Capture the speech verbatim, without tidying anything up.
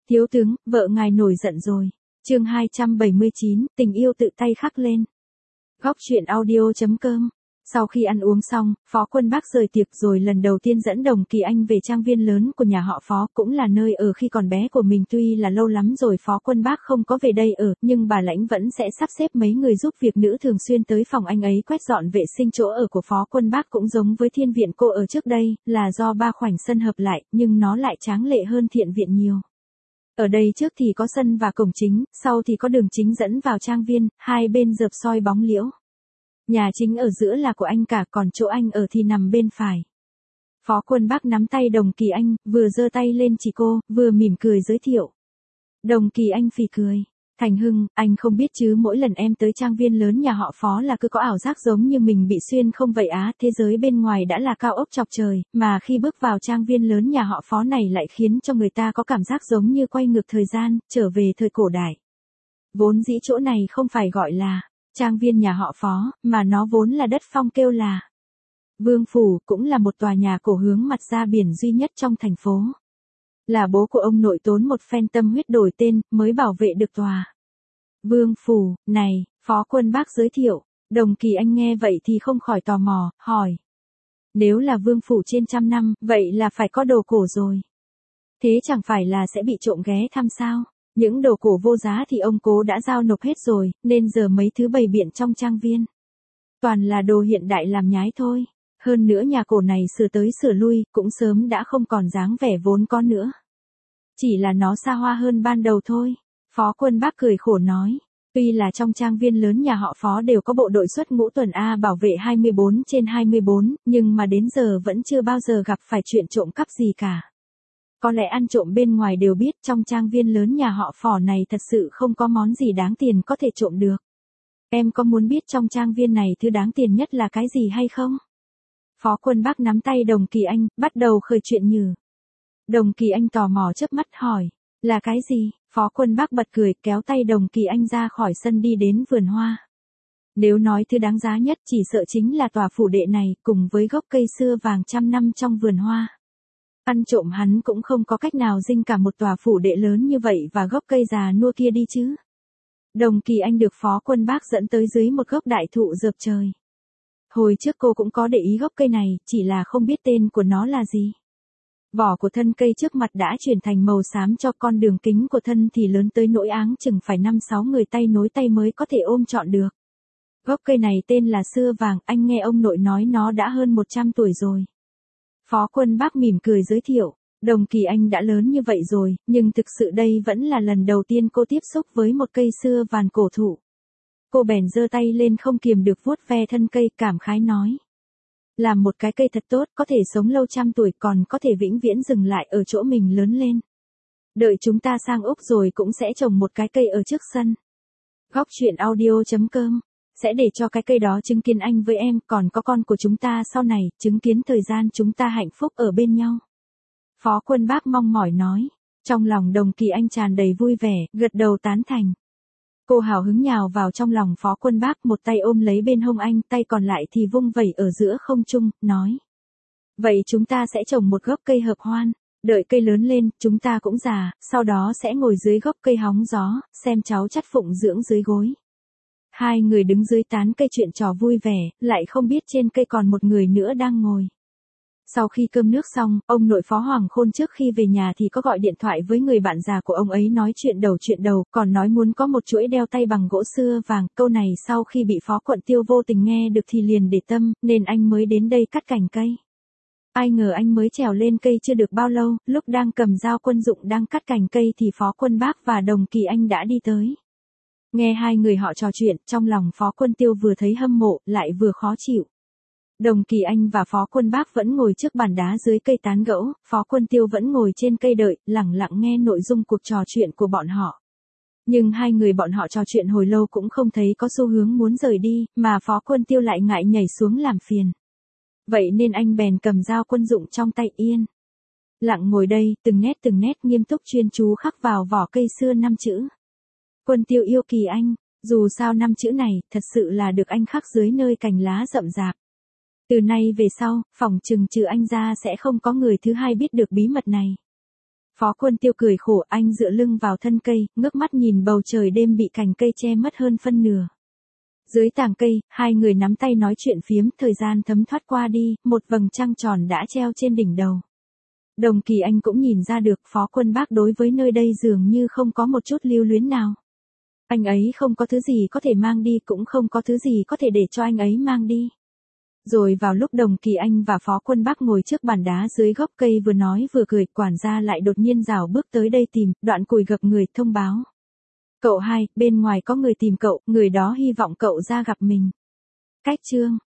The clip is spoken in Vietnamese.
Thiếu tướng, vợ ngài nổi giận rồi. Chương hai trăm bảy mươi chín, tình yêu tự tay khắc lên. Góc truyện audio chấm com. Sau khi ăn uống xong, Phó Quân Bác rời tiệc rồi lần đầu tiên dẫn Đồng Kỳ Anh về trang viên lớn của nhà họ Phó, cũng là nơi ở khi còn bé của mình. Tuy là lâu lắm rồi Phó Quân Bác không có về đây ở, nhưng bà Lãnh vẫn sẽ sắp xếp mấy người giúp việc nữ thường xuyên tới phòng anh ấy quét dọn vệ sinh. Chỗ ở của Phó Quân Bác cũng giống với Thiên Viện cô ở trước đây, là do ba khoảnh sân hợp lại, nhưng nó lại tráng lệ hơn Thiện Viện nhiều. Ở đây trước thì có sân và cổng chính, sau thì có đường chính dẫn vào trang viên, hai bên rợp soi bóng liễu. Nhà chính ở giữa là của anh cả, còn chỗ anh ở thì nằm bên phải. Phó Quân Bác nắm tay Đồng Kỳ Anh, vừa giơ tay lên chỉ cô, vừa mỉm cười giới thiệu. Đồng Kỳ Anh phì cười. Thành Hưng, anh không biết chứ, mỗi lần em tới trang viên lớn nhà họ Phó là cứ có ảo giác giống như mình bị xuyên không vậy á. Thế giới bên ngoài đã là cao ốc chọc trời, mà khi bước vào trang viên lớn nhà họ Phó này lại khiến cho người ta có cảm giác giống như quay ngược thời gian, trở về thời cổ đại. Vốn dĩ chỗ này không phải gọi là trang viên nhà họ Phó, mà nó vốn là đất phong kêu là Vương Phủ, cũng là một tòa nhà cổ hướng mặt ra biển duy nhất trong thành phố. Là bố của ông nội tốn một phen tâm huyết đổi tên, mới bảo vệ được tòa Vương Phủ này. Phó Quân Bác giới thiệu. Đồng Kỳ Anh nghe vậy thì không khỏi tò mò, hỏi. Nếu là Vương Phủ trên trăm năm, vậy là phải có đồ cổ rồi. Thế chẳng phải là sẽ bị trộm ghé thăm sao? Những đồ cổ vô giá thì ông cố đã giao nộp hết rồi, nên giờ mấy thứ bày biện trong trang viên toàn là đồ hiện đại làm nhái thôi. Hơn nữa nhà cổ này sửa tới sửa lui, cũng sớm đã không còn dáng vẻ vốn có nữa. Chỉ là nó xa hoa hơn ban đầu thôi. Phó Quân Bác cười khổ nói. Tuy là trong trang viên lớn nhà họ Phó đều có bộ đội xuất ngũ tuần A bảo vệ hai mươi bốn trên hai mươi bốn, nhưng mà đến giờ vẫn chưa bao giờ gặp phải chuyện trộm cắp gì cả. Có lẽ ăn trộm bên ngoài đều biết trong trang viên lớn nhà họ Phò này thật sự không có món gì đáng tiền có thể trộm được. Em có muốn biết trong trang viên này thứ đáng tiền nhất là cái gì hay không? Phó Quân Bác nắm tay Đồng Kỳ Anh, bắt đầu khơi chuyện nhừ. Đồng Kỳ Anh tò mò chớp mắt hỏi, là cái gì? Phó Quân Bác bật cười, kéo tay Đồng Kỳ Anh ra khỏi sân đi đến vườn hoa. Nếu nói thứ đáng giá nhất chỉ sợ chính là tòa phủ đệ này, cùng với gốc cây xưa vàng trăm năm trong vườn hoa. Ăn trộm hắn cũng không có cách nào dinh cả một tòa phủ đệ lớn như vậy và gốc cây già nua kia đi chứ. Đồng Kỳ Anh được Phó Quân Bác dẫn tới dưới một gốc đại thụ rợp trời. Hồi trước cô cũng có để ý gốc cây này, chỉ là không biết tên của nó là gì. Vỏ của thân cây trước mặt đã chuyển thành màu xám cho con đường kính của thân thì lớn tới nỗi áng chừng phải năm sáu người tay nối tay mới có thể ôm trọn được. Gốc cây này tên là xưa vàng, anh nghe ông nội nói nó đã hơn một trăm tuổi rồi. Phó Quân Bác mỉm cười giới thiệu. Đồng Kỳ Anh đã lớn như vậy rồi, nhưng thực sự đây vẫn là lần đầu tiên cô tiếp xúc với một cây xưa vàn cổ thụ. Cô bèn giơ tay lên không kiềm được vuốt ve thân cây, cảm khái nói. Làm một cái cây thật tốt, có thể sống lâu trăm tuổi, còn có thể vĩnh viễn dừng lại ở chỗ mình lớn lên. Đợi chúng ta sang Úc rồi cũng sẽ trồng một cái cây ở trước sân. Góc truyện audio chấm com. Sẽ để cho cái cây đó chứng kiến anh với em, còn có con của chúng ta sau này, chứng kiến thời gian chúng ta hạnh phúc ở bên nhau. Phó Quân Bác mong mỏi nói. Trong lòng Đồng Kỳ Anh tràn đầy vui vẻ, gật đầu tán thành. Cô hào hứng nhào vào trong lòng Phó Quân Bác, một tay ôm lấy bên hông anh, tay còn lại thì vung vẩy ở giữa không trung, nói. Vậy chúng ta sẽ trồng một gốc cây hợp hoan, đợi cây lớn lên, chúng ta cũng già, sau đó sẽ ngồi dưới gốc cây hóng gió, xem cháu chắt phụng dưỡng dưới gối. Hai người đứng dưới tán cây chuyện trò vui vẻ, lại không biết trên cây còn một người nữa đang ngồi. Sau khi cơm nước xong, ông nội Phó Hoàng Khôn trước khi về nhà thì có gọi điện thoại với người bạn già của ông ấy nói chuyện đầu chuyện đầu, còn nói muốn có một chuỗi đeo tay bằng gỗ xưa vàng. Câu này sau khi bị Phó Quận Tiêu vô tình nghe được thì liền để tâm, nên anh mới đến đây cắt cành cây. Ai ngờ anh mới trèo lên cây chưa được bao lâu, lúc đang cầm dao quân dụng đang cắt cành cây thì Phó Quân Bác và Đồng Kỳ Anh đã đi tới. Nghe hai người họ trò chuyện, trong lòng Phó Quân Tiêu vừa thấy hâm mộ, lại vừa khó chịu. Đồng Kỳ Anh và Phó Quân Bác vẫn ngồi trước bàn đá dưới cây tán gẫu, Phó Quân Tiêu vẫn ngồi trên cây đợi, lẳng lặng nghe nội dung cuộc trò chuyện của bọn họ. Nhưng hai người bọn họ trò chuyện hồi lâu cũng không thấy có xu hướng muốn rời đi, mà Phó Quân Tiêu lại ngại nhảy xuống làm phiền. Vậy nên anh bèn cầm dao quân dụng trong tay yên. Lặng ngồi đây, từng nét từng nét nghiêm túc chuyên chú khắc vào vỏ cây xưa năm chữ. Quân Tiêu yêu Kỳ Anh, dù sao năm chữ này, thật sự là được anh khắc dưới nơi cành lá rậm rạp. Từ nay về sau, phỏng chừng trừ anh ra sẽ không có người thứ hai biết được bí mật này. Phó Quân Tiêu cười khổ, anh dựa lưng vào thân cây, ngước mắt nhìn bầu trời đêm bị cành cây che mất hơn phân nửa. Dưới tàng cây, hai người nắm tay nói chuyện phiếm, thời gian thấm thoát qua đi, một vầng trăng tròn đã treo trên đỉnh đầu. Đồng Kỳ Anh cũng nhìn ra được Phó Quân Bác đối với nơi đây dường như không có một chút lưu luyến nào. Anh ấy không có thứ gì có thể mang đi, cũng không có thứ gì có thể để cho anh ấy mang đi. Rồi vào lúc Đồng Kỳ Anh và Phó Quân Bác ngồi trước bàn đá dưới gốc cây vừa nói vừa cười, quản gia lại đột nhiên rảo bước tới đây tìm, Đoạn Cùi gập người thông báo. Cậu hai, bên ngoài có người tìm cậu, người đó hy vọng cậu ra gặp mình. Cách chương